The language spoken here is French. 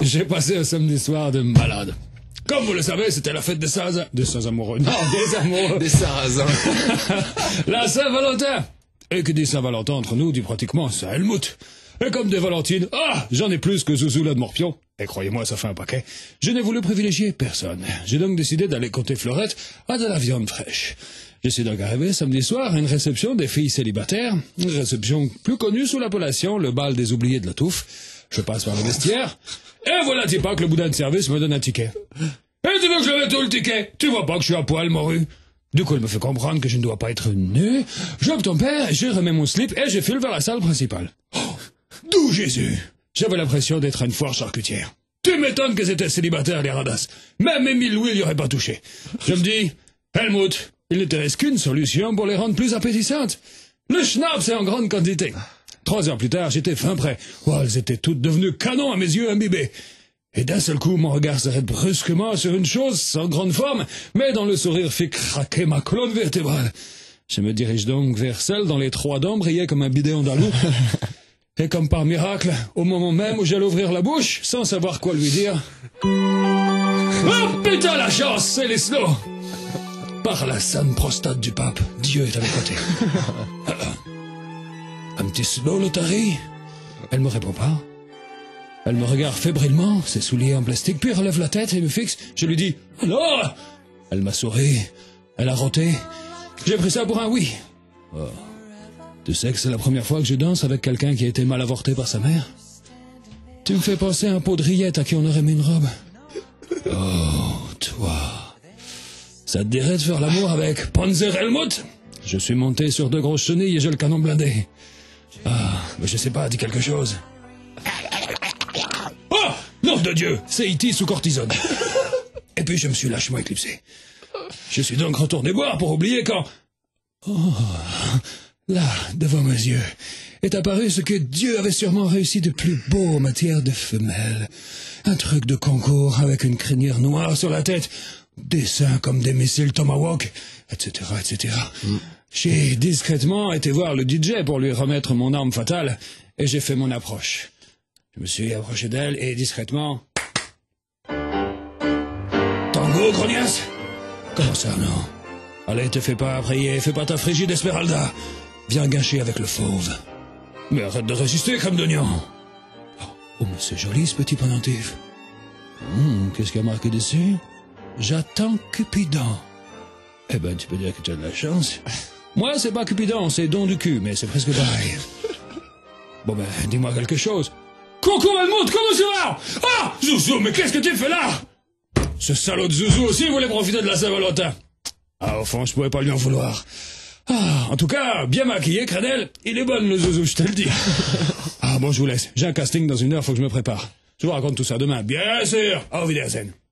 J'ai passé un samedi soir de malade. Comme vous le savez, c'était la fête des Sarrasins. Des Saint-Amoureux. Non, des amoureux. Des Sarrasins. La Saint-Valentin. Et que dit Saint-Valentin entre nous, dit pratiquement Saint-Helmut. Et comme des Valentines, j'en ai plus que Zouzou là de Morpion. Et croyez-moi, ça fait un paquet. Je n'ai voulu privilégier personne. J'ai donc décidé d'aller côté Fleurette à de la viande fraîche. Je suis donc arrivé samedi soir à une réception des filles célibataires. Une réception plus connue sous l'appellation le bal des oubliés de la touffe. Je passe par le vestiaire. Et voilà pas que le boudin de service me donne un ticket. Et tu veux que je mette où le ticket? Tu vois pas que je suis à poil, morue? Du coup, il me fait comprendre que je ne dois pas être nu. J'obtempère, je remets mon slip et je file vers la salle principale. D'où Jésus? J'avais l'impression d'être à une foire charcutière. Tu m'étonnes que c'était célibataire, les radasses. Même Émile Louis n'y aurait pas touché. Je me dis, Helmut, il ne te reste qu'une solution pour les rendre plus appétissantes. Le schnapp, c'est en grande quantité. 3 heures plus tard, j'étais fin prêt. Elles étaient toutes devenues canons à mes yeux imbibés. Et d'un seul coup, mon regard s'arrête brusquement sur une chose sans grande forme, mais dont le sourire fait craquer ma colonne vertébrale. Je me dirige donc vers celle dont les 3 dents brillaient comme un bidet andalou. Et comme par miracle, au moment même où j'allais ouvrir la bouche, sans savoir quoi lui dire... Oh putain la chance, c'est les slows! Par la sainte prostate du pape, Dieu est à mes côtés. Un petit slow, Lotari? Elle me répond pas. Elle me regarde fébrilement, ses souliers en plastique, puis relève la tête et me fixe. Je lui dis « Alors ?» Elle m'a souri, elle a roté. J'ai pris ça pour un oui. Oh. Tu sais que c'est la première fois que je danse avec quelqu'un qui a été mal avorté par sa mère? Tu me fais penser à un pot de rillettes à qui on aurait mis une robe. Oh, toi. Ça te dirait de faire l'amour avec Panzer Helmut? Je suis monté sur 2 grosses chenilles et j'ai le canon blindé. Mais je sais pas, dis quelque chose. Oh, nom de Dieu, c'est E.T. sous cortisone. Et puis je me suis lâchement éclipsé. Je suis donc retourné boire pour oublier quand... Oh, là, devant mes yeux, est apparu ce que Dieu avait sûrement réussi de plus beau en matière de femelle. Un truc de concours avec une crinière noire sur la tête, des seins comme des missiles Tomahawk, etc., etc. J'ai discrètement été voir le DJ pour lui remettre mon arme fatale, et j'ai fait mon approche. Je me suis approché d'elle et discrètement... Tango, grognasse? Comment ça, non? Allez, te fais pas prier, fais pas ta frigide Esmeralda. Viens gâcher avec le fauve. Mais arrête de résister, crème d'oignon. Oh, mais c'est joli, ce petit pendentif. Qu'est-ce qu'il y a marqué dessus? J'attends Cupidon. Eh ben, tu peux dire que tu as de la chance. Moi, c'est pas Cupidon, c'est don du cul, mais c'est presque pareil. Bon ben, dis-moi quelque chose. Coucou, Helmut, comment ça va? Zouzou, mais qu'est-ce que tu fais là? Ce salaud de Zouzou aussi voulait profiter de la Saint-Valentin. Au fond, je pouvais pas lui en vouloir. En tout cas, bien maquillé, Cradel. Il est bon, le Zouzou, je te le dis. Bon, je vous laisse. J'ai un casting dans 1 heure, faut que je me prépare. Je vous raconte tout ça demain, bien sûr. Au Wiedersehen.